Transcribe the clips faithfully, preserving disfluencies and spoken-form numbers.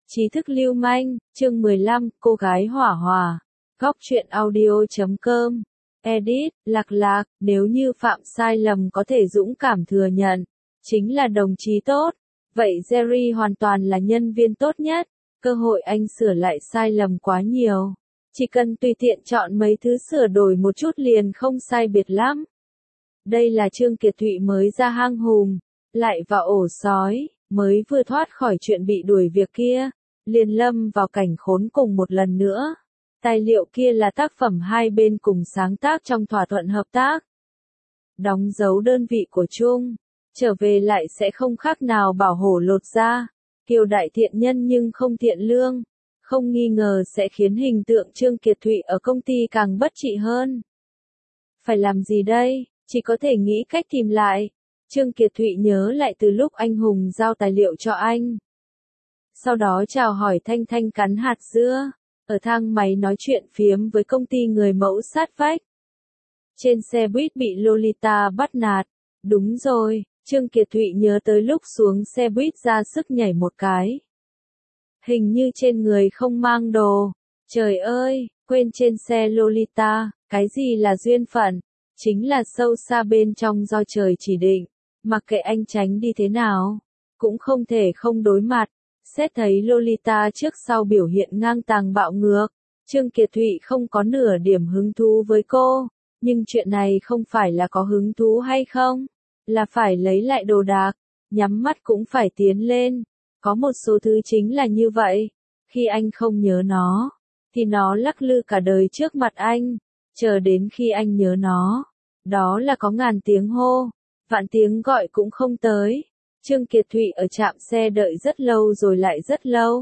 Trí thức lưu manh, chương mười lăm, cô gái hỏa hòa. Góc truyện audio chấm com. Edit, lạc lạc, nếu như phạm sai lầm có thể dũng cảm thừa nhận, chính là đồng chí tốt. Vậy Jerry hoàn toàn là nhân viên tốt nhất, cơ hội anh sửa lại sai lầm quá nhiều. Chỉ cần tùy tiện chọn mấy thứ sửa đổi một chút liền không sai biệt lắm. Đây là Trương Kiệt Thụy mới ra hang hùm, lại vào ổ sói, mới vừa thoát khỏi chuyện bị đuổi việc kia, liền lâm vào cảnh khốn cùng một lần nữa. Tài liệu kia là tác phẩm hai bên cùng sáng tác trong thỏa thuận hợp tác. Đóng dấu đơn vị của chung, trở về lại sẽ không khác nào bảo hổ lột da. Kiều đại thiện nhân nhưng không thiện lương, không nghi ngờ sẽ khiến hình tượng Trương Kiệt Thụy ở công ty càng bất trị hơn. Phải làm gì đây? Chỉ có thể nghĩ cách tìm lại. Trương Kiệt Thụy nhớ lại từ lúc anh Hùng giao tài liệu cho anh. Sau đó chào hỏi Thanh Thanh cắn hạt dưa, ở thang máy nói chuyện phiếm với công ty người mẫu sát vách. Trên xe buýt bị Lolita bắt nạt. Đúng rồi, Trương Kiệt Thụy nhớ tới lúc xuống xe buýt ra sức nhảy một cái. Hình như trên người không mang đồ. Trời ơi, quên trên xe Lolita, cái gì là duyên phận, chính là sâu xa bên trong do trời chỉ định, mặc kệ anh tránh đi thế nào, cũng không thể không đối mặt. Xét thấy Lolita trước sau biểu hiện ngang tàng bạo ngược, Trương Kiệt Thụy không có nửa điểm hứng thú với cô, nhưng chuyện này không phải là có hứng thú hay không, là phải lấy lại đồ đạc, nhắm mắt cũng phải tiến lên. Có một số thứ chính là như vậy, khi anh không nhớ nó, thì nó lắc lư cả đời trước mặt anh, chờ đến khi anh nhớ nó, đó là có ngàn tiếng hô, vạn tiếng gọi cũng không tới. Trương Kiệt Thụy ở trạm xe đợi rất lâu rồi lại rất lâu.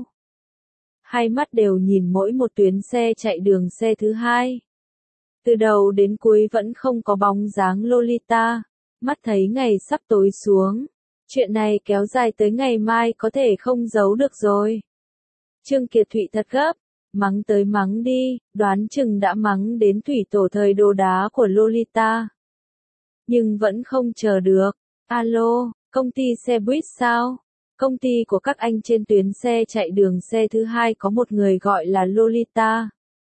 Hai mắt đều nhìn mỗi một tuyến xe chạy đường xe thứ hai. Từ đầu đến cuối vẫn không có bóng dáng Lolita, mắt thấy ngày sắp tối xuống. Chuyện này kéo dài tới ngày mai có thể không giấu được rồi. Trương Kiệt Thụy thật gấp, mắng tới mắng đi, đoán chừng đã mắng đến thủy tổ thời đồ đá của Lolita. Nhưng vẫn không chờ được. Alo, công ty xe buýt sao? Công ty của các anh trên tuyến xe chạy đường xe thứ hai có một người gọi là Lolita.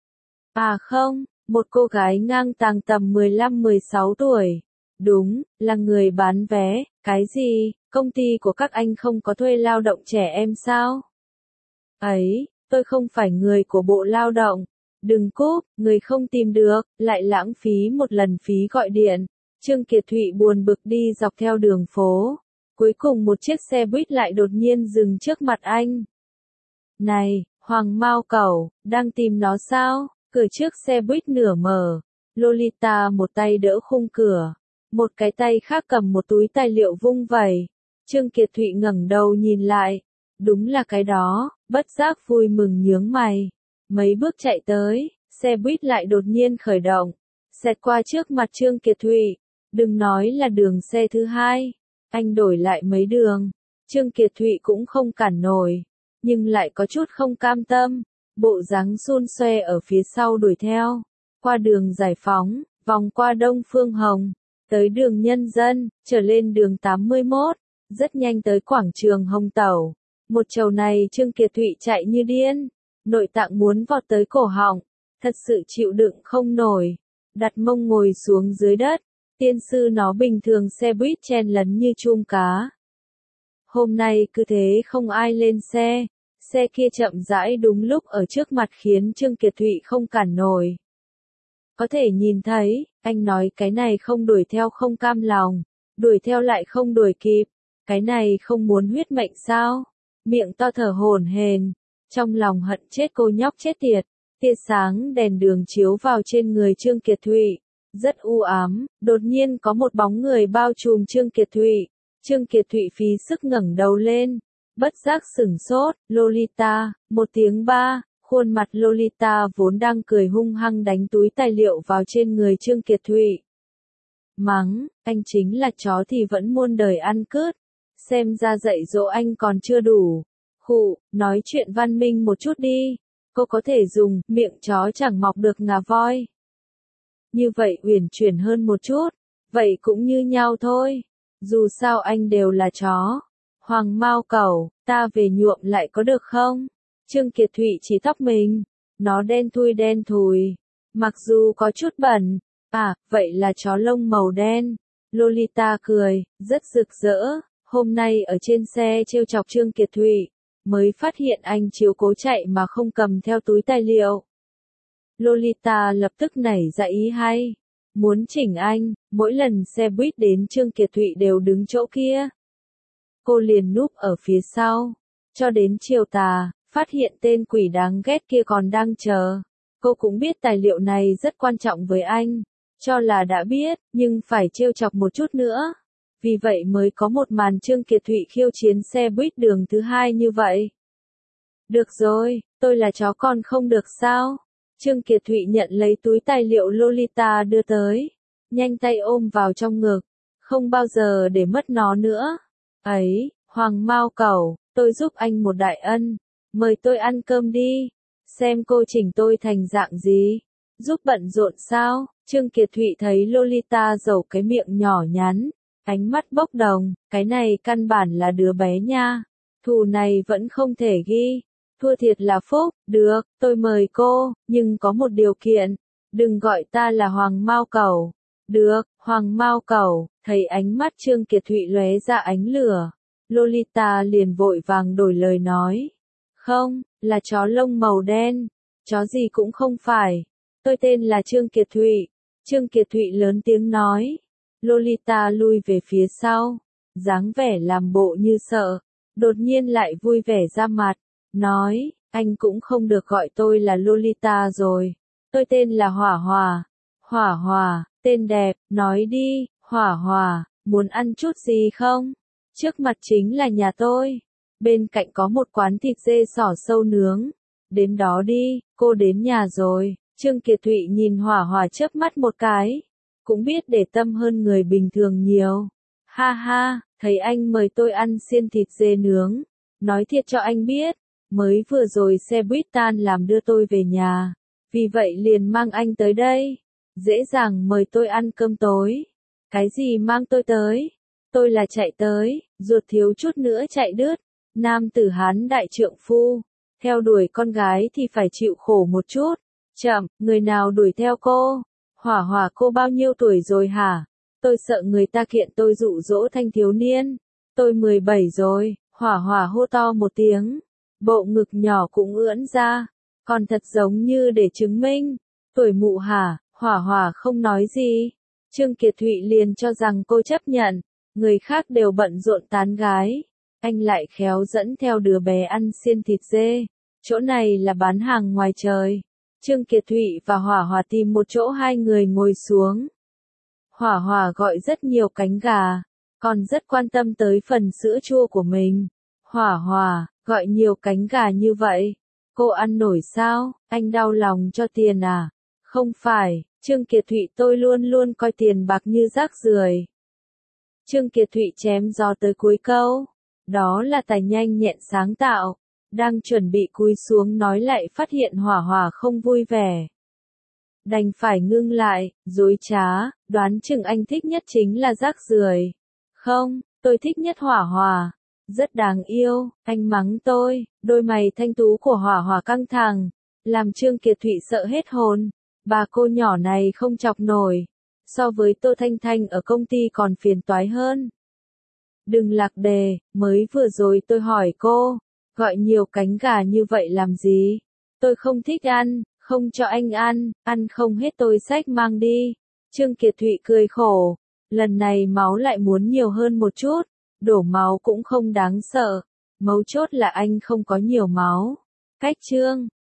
À không, một cô gái ngang tàng tầm mười lăm mười sáu tuổi. Đúng, là người bán vé. Cái gì, công ty của các anh không có thuê lao động trẻ em sao? Ấy, tôi không phải người của Bộ Lao động. Đừng cúp, người không tìm được, lại lãng phí một lần phí gọi điện. Trương Kiệt Thụy buồn bực đi dọc theo đường phố. Cuối cùng một chiếc xe buýt lại đột nhiên dừng trước mặt anh. Này, Hoàng Mao Cẩu, đang tìm nó sao? Cửa trước xe buýt nửa mở. Lolita một tay đỡ khung cửa, một cái tay khác cầm một túi tài liệu vung vẩy. Trương Kiệt Thụy ngẩng đầu nhìn lại. Đúng là cái đó, bất giác vui mừng nhướng mày. Mấy bước chạy tới, xe buýt lại đột nhiên khởi động, xẹt qua trước mặt Trương Kiệt Thụy. Đừng nói là đường xe thứ hai, anh đổi lại mấy đường, Trương Kiệt Thụy cũng không cản nổi, nhưng lại có chút không cam tâm, bộ dáng xun xoe ở phía sau đuổi theo, qua đường Giải Phóng, vòng qua Đông Phương Hồng, tới đường Nhân Dân, trở lên đường tám mươi mốt, rất nhanh tới quảng trường Hồng Tẩu. Một trầu này Trương Kiệt Thụy chạy như điên, nội tạng muốn vọt tới cổ họng, thật sự chịu đựng không nổi, đặt mông ngồi xuống dưới đất. Tiên sư nó bình thường xe buýt chen lấn như chum cá. Hôm nay cứ thế không ai lên xe, xe kia chậm rãi đúng lúc ở trước mặt khiến Trương Kiệt Thụy không cản nổi. Có thể nhìn thấy, anh nói cái này không đuổi theo không cam lòng, đuổi theo lại không đuổi kịp, cái này không muốn huyết mệnh sao? Miệng to thở hổn hển, trong lòng hận chết cô nhóc chết tiệt. Tia sáng đèn đường chiếu vào trên người Trương Kiệt Thụy. Rất u ám, đột nhiên có một bóng người bao trùm Trương Kiệt Thụy. Trương Kiệt Thụy phí sức ngẩng đầu lên, bất giác sửng sốt. Lolita, một tiếng ba, khuôn mặt Lolita vốn đang cười hung hăng đánh túi tài liệu vào trên người Trương Kiệt Thụy. Mắng, anh chính là chó thì vẫn muôn đời ăn cướp, xem ra dạy dỗ anh còn chưa đủ. Khụ, nói chuyện văn minh một chút đi, cô có thể dùng miệng chó chẳng mọc được ngà voi. Như vậy uyển chuyển hơn một chút, vậy cũng như nhau thôi, dù sao anh đều là chó. Hoàng Mao Cẩu, ta về nhuộm lại có được không? Trương Kiệt Thụy chỉ tóc mình, nó đen thui đen thùi, mặc dù có chút bẩn. À, vậy là chó lông màu đen. Lolita cười, rất rực rỡ. Hôm nay ở trên xe trêu chọc Trương Kiệt Thụy, mới phát hiện anh chiếu cố chạy mà không cầm theo túi tài liệu. Lolita lập tức nảy ra ý hay, muốn chỉnh anh, mỗi lần xe buýt đến Trương Kiệt Thụy đều đứng chỗ kia. Cô liền núp ở phía sau, cho đến chiều tà, phát hiện tên quỷ đáng ghét kia còn đang chờ. Cô cũng biết tài liệu này rất quan trọng với anh, cho là đã biết, nhưng phải trêu chọc một chút nữa. Vì vậy mới có một màn Trương Kiệt Thụy khiêu chiến xe buýt đường thứ hai như vậy. Được rồi, tôi là chó con không được sao? Trương Kiệt Thụy nhận lấy túi tài liệu Lolita đưa tới, nhanh tay ôm vào trong ngực, không bao giờ để mất nó nữa. Ấy, Hoàng Mao Cẩu, tôi giúp anh một đại ân, mời tôi ăn cơm đi, xem cô chỉnh tôi thành dạng gì, giúp bận rộn sao? Trương Kiệt Thụy thấy Lolita giầu cái miệng nhỏ nhắn, ánh mắt bốc đồng, cái này căn bản là đứa bé nha, thù này vẫn không thể ghi. Thua thiệt là phúc, được, tôi mời cô, nhưng có một điều kiện, đừng gọi ta là Hoàng Mao Cẩu. Được, Hoàng Mao Cẩu, thấy ánh mắt Trương Kiệt Thụy lóe ra ánh lửa, Lolita liền vội vàng đổi lời nói. Không, là chó lông màu đen, chó gì cũng không phải, tôi tên là Trương Kiệt Thụy. Trương Kiệt Thụy lớn tiếng nói. Lolita lui về phía sau, dáng vẻ làm bộ như sợ, đột nhiên lại vui vẻ ra mặt. Nói, anh cũng không được gọi tôi là Lolita rồi. Tôi tên là Hỏa Hòa. Hỏa Hòa, tên đẹp, nói đi, Hỏa Hòa, muốn ăn chút gì không? Trước mặt chính là nhà tôi. Bên cạnh có một quán thịt dê sỏ sâu nướng. Đến đó đi, cô đến nhà rồi. Trương Kiệt Thụy nhìn Hỏa Hòa chớp mắt một cái. Cũng biết để tâm hơn người bình thường nhiều. Ha ha, thấy anh mời tôi ăn xiên thịt dê nướng. Nói thiệt cho anh biết. Mới vừa rồi xe buýt tan làm đưa tôi về nhà, vì vậy liền mang anh tới đây. Dễ dàng mời tôi ăn cơm tối. Cái gì mang tôi tới? Tôi là chạy tới, ruột thiếu chút nữa chạy đứt. Nam tử Hán đại trượng phu, theo đuổi con gái thì phải chịu khổ một chút. Chậm, người nào đuổi theo cô? Hỏa Hỏa, cô bao nhiêu tuổi rồi hả? Tôi sợ người ta kiện tôi dụ dỗ thanh thiếu niên. Tôi mười bảy rồi, Hỏa Hỏa hô to một tiếng. Bộ ngực nhỏ cũng ưỡn ra, còn thật giống như để chứng minh. Tuổi mụ hả? Hỏa Hỏa không nói gì. Trương Kiệt Thụy liền cho rằng cô chấp nhận, người khác đều bận rộn tán gái. Anh lại khéo dẫn theo đứa bé ăn xiên thịt dê. Chỗ này là bán hàng ngoài trời. Trương Kiệt Thụy và Hỏa Hỏa tìm một chỗ hai người ngồi xuống. Hỏa Hỏa gọi rất nhiều cánh gà, còn rất quan tâm tới phần sữa chua của mình. Hỏa Hỏa, gọi nhiều cánh gà như vậy, cô ăn nổi sao? Anh đau lòng cho tiền à? Không phải, Trương Kiệt Thụy, tôi luôn luôn coi tiền bạc như rác rưởi. Trương Kiệt Thụy chém gió tới cuối câu. Đó là tài nhanh nhẹn sáng tạo. Đang chuẩn bị cúi xuống nói lại phát hiện Hỏa Hỏa không vui vẻ. Đành phải ngưng lại, dối trá, đoán chừng anh thích nhất chính là rác rưởi. Không, tôi thích nhất Hỏa Hỏa. Rất đáng yêu, anh mắng tôi. Đôi mày thanh tú của Hỏa Hỏa căng thẳng, làm Trương Kiệt Thụy sợ hết hồn. Bà cô nhỏ này không chọc nổi, so với Tô Thanh Thanh ở công ty còn phiền toái hơn. Đừng lạc đề, mới vừa rồi tôi hỏi cô, gọi nhiều cánh gà như vậy làm gì? Tôi không thích ăn, không cho anh ăn, ăn không hết tôi xách mang đi. Trương Kiệt Thụy cười khổ, lần này máu lại muốn nhiều hơn một chút, đổ máu cũng không đáng sợ, mấu chốt là anh không có nhiều máu. Cách Trương